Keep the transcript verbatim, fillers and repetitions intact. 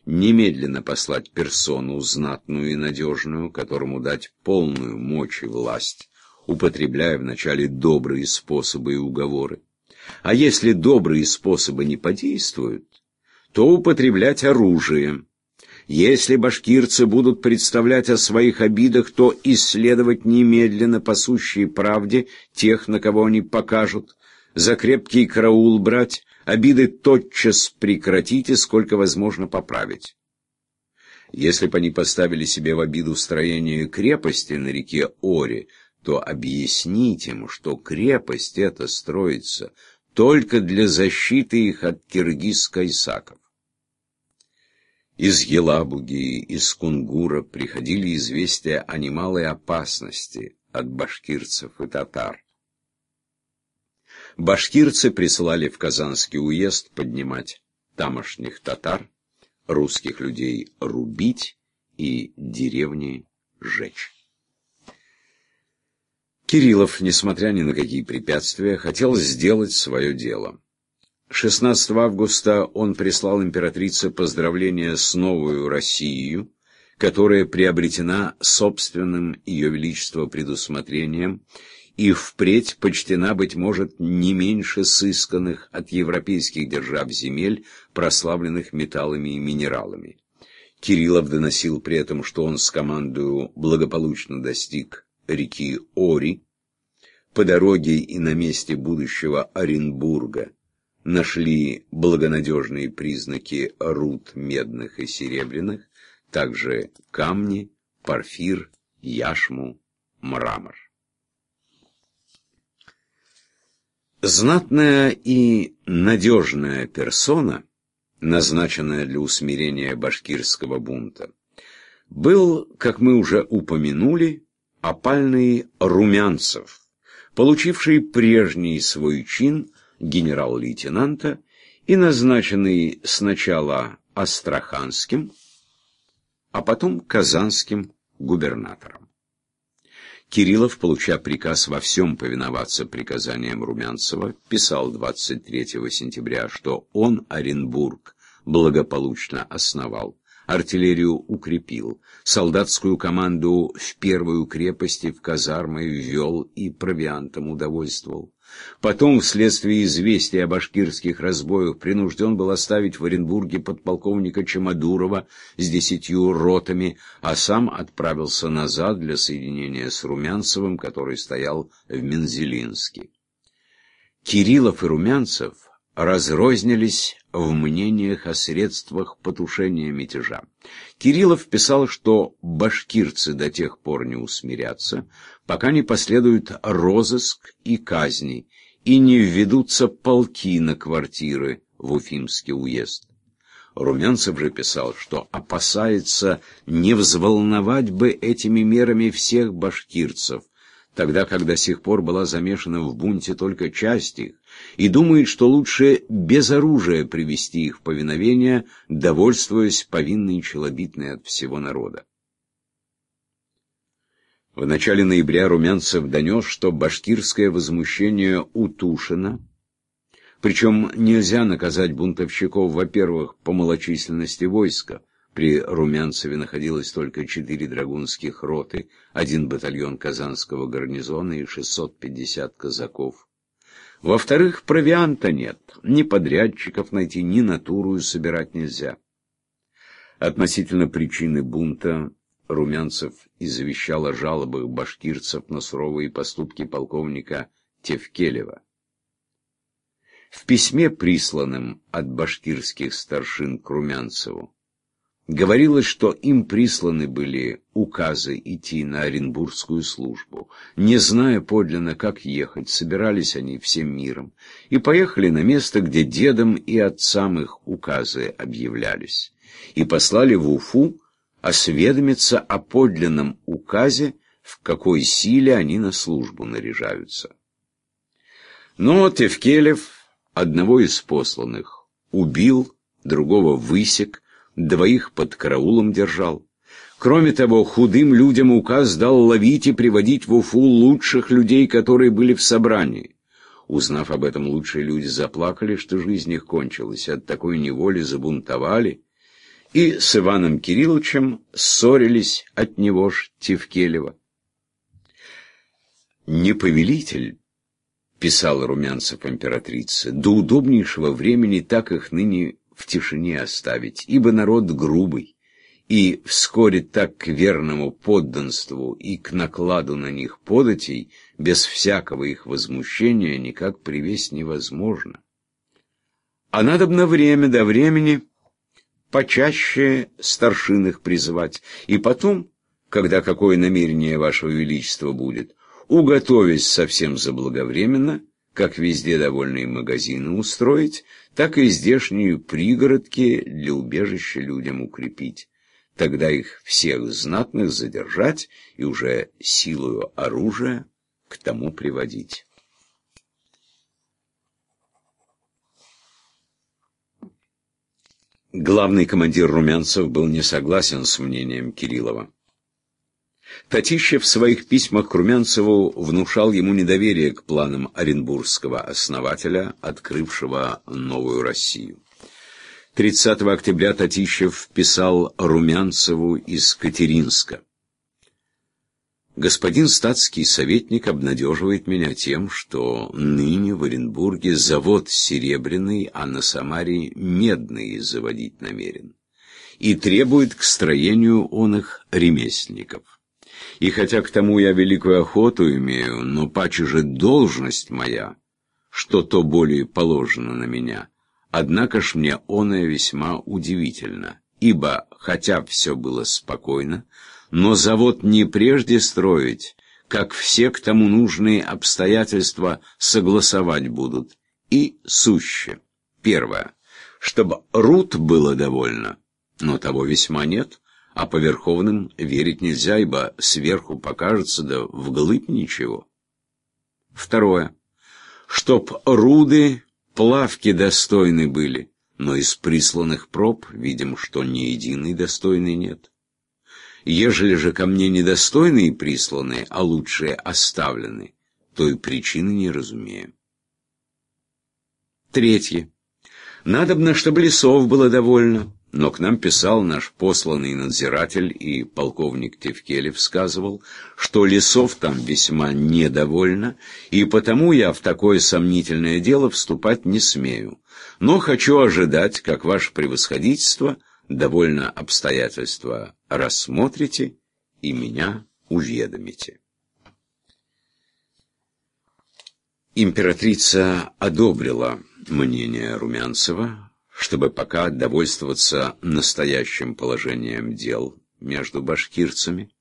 немедленно послать персону знатную и надежную, которому дать полную мочь и власть, употребляя вначале добрые способы и уговоры. А если добрые способы не подействуют, то употреблять оружие. Если башкирцы будут представлять о своих обидах, то исследовать немедленно по сущей правде тех, на кого они покажут, за крепкий караул брать, обиды тотчас прекратить и сколько возможно поправить. Если бы они поставили себе в обиду строение крепости на реке Оре, то объяснить им, что крепость эта строится только для защиты их от киргиз-кайсаков. Из Елабуги, из Кунгура приходили известия о немалой опасности от башкирцев и татар. Башкирцы присылали в Казанский уезд поднимать тамошних татар, русских людей рубить и деревни сжечь. Кириллов, несмотря ни на какие препятствия, хотел сделать свое дело. шестнадцатого августа он прислал императрице поздравления с новую Россией, которая приобретена собственным ее величество предусмотрением и впредь почтена, быть может, не меньше сысканных от европейских держав земель, прославленных металлами и минералами. Кириллов доносил при этом, что он с командою благополучно достиг реки Ори. По дороге и на месте будущего Оренбурга нашли благонадежные признаки руд медных и серебряных, также камни, порфир, яшму, мрамор. Знатная и надежная персона, назначенная для усмирения башкирского бунта, был, как мы уже упомянули, опальный Румянцев, получивший прежний свой чин генерал-лейтенанта и назначенный сначала астраханским, а потом казанским губернатором. Кириллов, получа приказ во всем повиноваться приказаниям Румянцева, писал двадцать третьего сентября, что он Оренбург благополучно основал, артиллерию укрепил, солдатскую команду в первую крепость и в казармы ввел и провиантом удовольствовал. Потом, вследствие известия о башкирских разбоях, принужден был оставить в Оренбурге подполковника Чемодурова с десятью ротами, а сам отправился назад для соединения с Румянцевым, который стоял в Мензелинске. Кириллов и Румянцев разрознились в мнениях о средствах потушения мятежа. Кириллов писал, что башкирцы до тех пор не усмирятся, пока не последует розыск и казни, и не введутся полки на квартиры в Уфимский уезд. Румянцев же писал, что опасается не взволновать бы этими мерами всех башкирцев, тогда как до сих пор была замешана в бунте только часть их, и думает, что лучше без оружия привести их в повиновение, довольствуясь повинной челобитной от всего народа. В начале ноября Румянцев донес, что башкирское возмущение утушено, причем нельзя наказать бунтовщиков, во-первых, по малочисленности войска. При Румянцеве находилось только четыре драгунских роты, один батальон казанского гарнизона и шестьсот пятьдесят казаков. Во-вторых, провианта нет, ни подрядчиков найти, ни натуру собирать нельзя. Относительно причины бунта Румянцев извещал о жалобах башкирцев на суровые поступки полковника Тевкелева. В письме, присланном от башкирских старшин к Румянцеву, говорилось, что им присланы были указы идти на Оренбургскую службу. Не зная подлинно, как ехать, собирались они всем миром и поехали на место, где дедам и отцам их указы объявлялись, и послали в Уфу осведомиться о подлинном указе, в какой силе они на службу наряжаются. Но Тевкелев одного из посланных убил, другого высек, двоих под караулом держал. Кроме того, худым людям указ дал ловить и приводить в Уфу лучших людей, которые были в собрании. Узнав об этом, лучшие люди заплакали, что жизнь их кончилась, от такой неволи забунтовали, и с Иваном Кирилловичем ссорились от него ж Тевкелева. «Не повелитель», — писал Румянцев императрице, — «до удобнейшего времени так их ныне в тишине оставить, ибо народ грубый, и вскоре так к верному подданству и к накладу на них податей без всякого их возмущения никак привесть невозможно. А надобно время до времени почаще старшин их призывать, и потом, когда какое намерение вашего величества будет, уготовясь совсем заблаговременно, как везде довольные магазины устроить, так и здешние пригородки для убежища людям укрепить. Тогда их всех знатных задержать и уже силою оружия к тому приводить». Главный командир Румянцев был не согласен с мнением Кириллова. Татищев в своих письмах к Румянцеву внушал ему недоверие к планам оренбургского основателя, открывшего новую Россию. тридцатого октября Татищев писал Румянцеву из Катеринска: «Господин статский советник обнадеживает меня тем, что ныне в Оренбурге завод серебряный, а на Самаре медный заводить намерен, и требует к строению он их ремесленников. И хотя к тому я великую охоту имею, но паче же должность моя, что то более положено на меня, однако ж мне оное весьма удивительно, ибо, хотя все было спокойно, но завод не прежде строить, как все к тому нужные обстоятельства согласовать будут, и суще. Первое, чтобы руд было довольно, но того весьма нет, а по верховным верить нельзя, ибо сверху покажется, да вглыбь ничего. Второе, чтоб руды, плавки достойны были, но из присланных проб видим, что ни единой достойной нет. Ежели же ко мне недостойные присланы, а лучшие оставлены, то и причины не разумею. Третье. Надобно, чтобы лесов было довольно, но к нам писал наш посланный надзиратель, и полковник Тевкелев сказывал, что лесов там весьма недовольно, и потому я в такое сомнительное дело вступать не смею, но хочу ожидать, как ваше превосходительство довольно обстоятельства рассмотрите и меня уведомите». Императрица одобрила мнение Румянцева, чтобы пока довольствоваться настоящим положением дел между башкирцами,